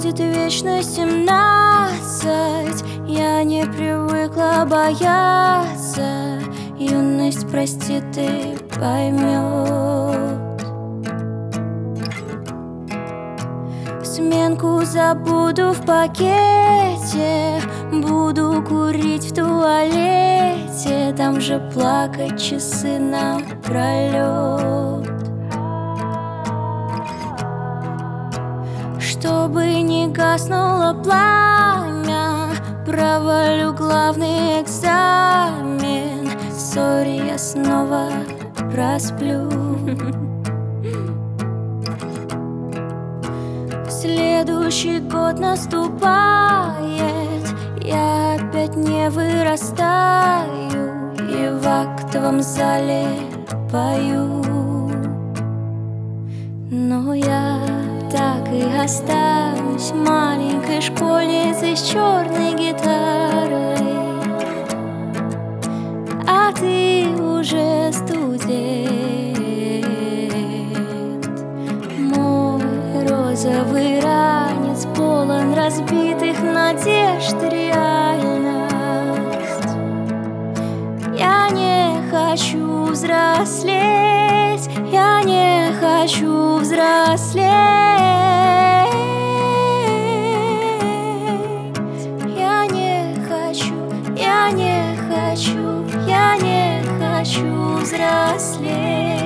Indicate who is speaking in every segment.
Speaker 1: будет вечно 17. Я не привыкла бояться. Юность, прости, ты поймешь. Сменку забуду в пакете, буду курить в туалете, там же плакать часы напролет. Чтобы не гаснуло пламя, провалю главный экзамен. Сори, я снова просплю. Следующий год наступает, я опять не вырастаю и в актовом зале пою. Но я так и останусь маленькой школьницей с черной гитарой, а ты уже студент. Мой розовый ранец полон разбитых надежд, реальность. Я не хочу взрослеть, я не хочу взрослеть. Я не хочу, я не хочу, я не хочу взрослеть.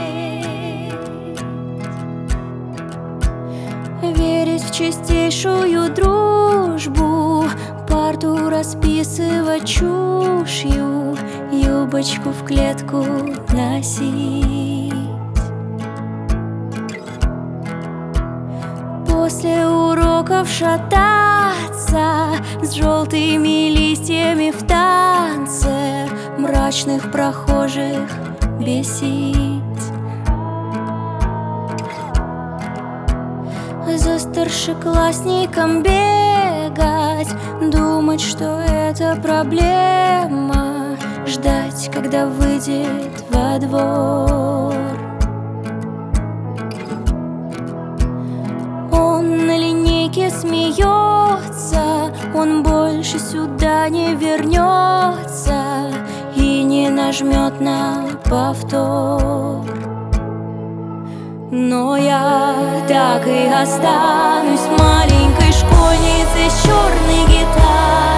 Speaker 1: Верить в чистейшую дружбу, парту расписывать чушью, юбочку в клетку носить. После уроков шататься с желтыми листьями в танце, мрачных прохожих бесить. За старшеклассником бегать, думать, что это проблема, ждать, когда выйдет во двор. Он на линейке смеется, он больше сюда не вернется и не нажмет на повтор. Но я так и останусь маленькой школьницей с черной гитарой.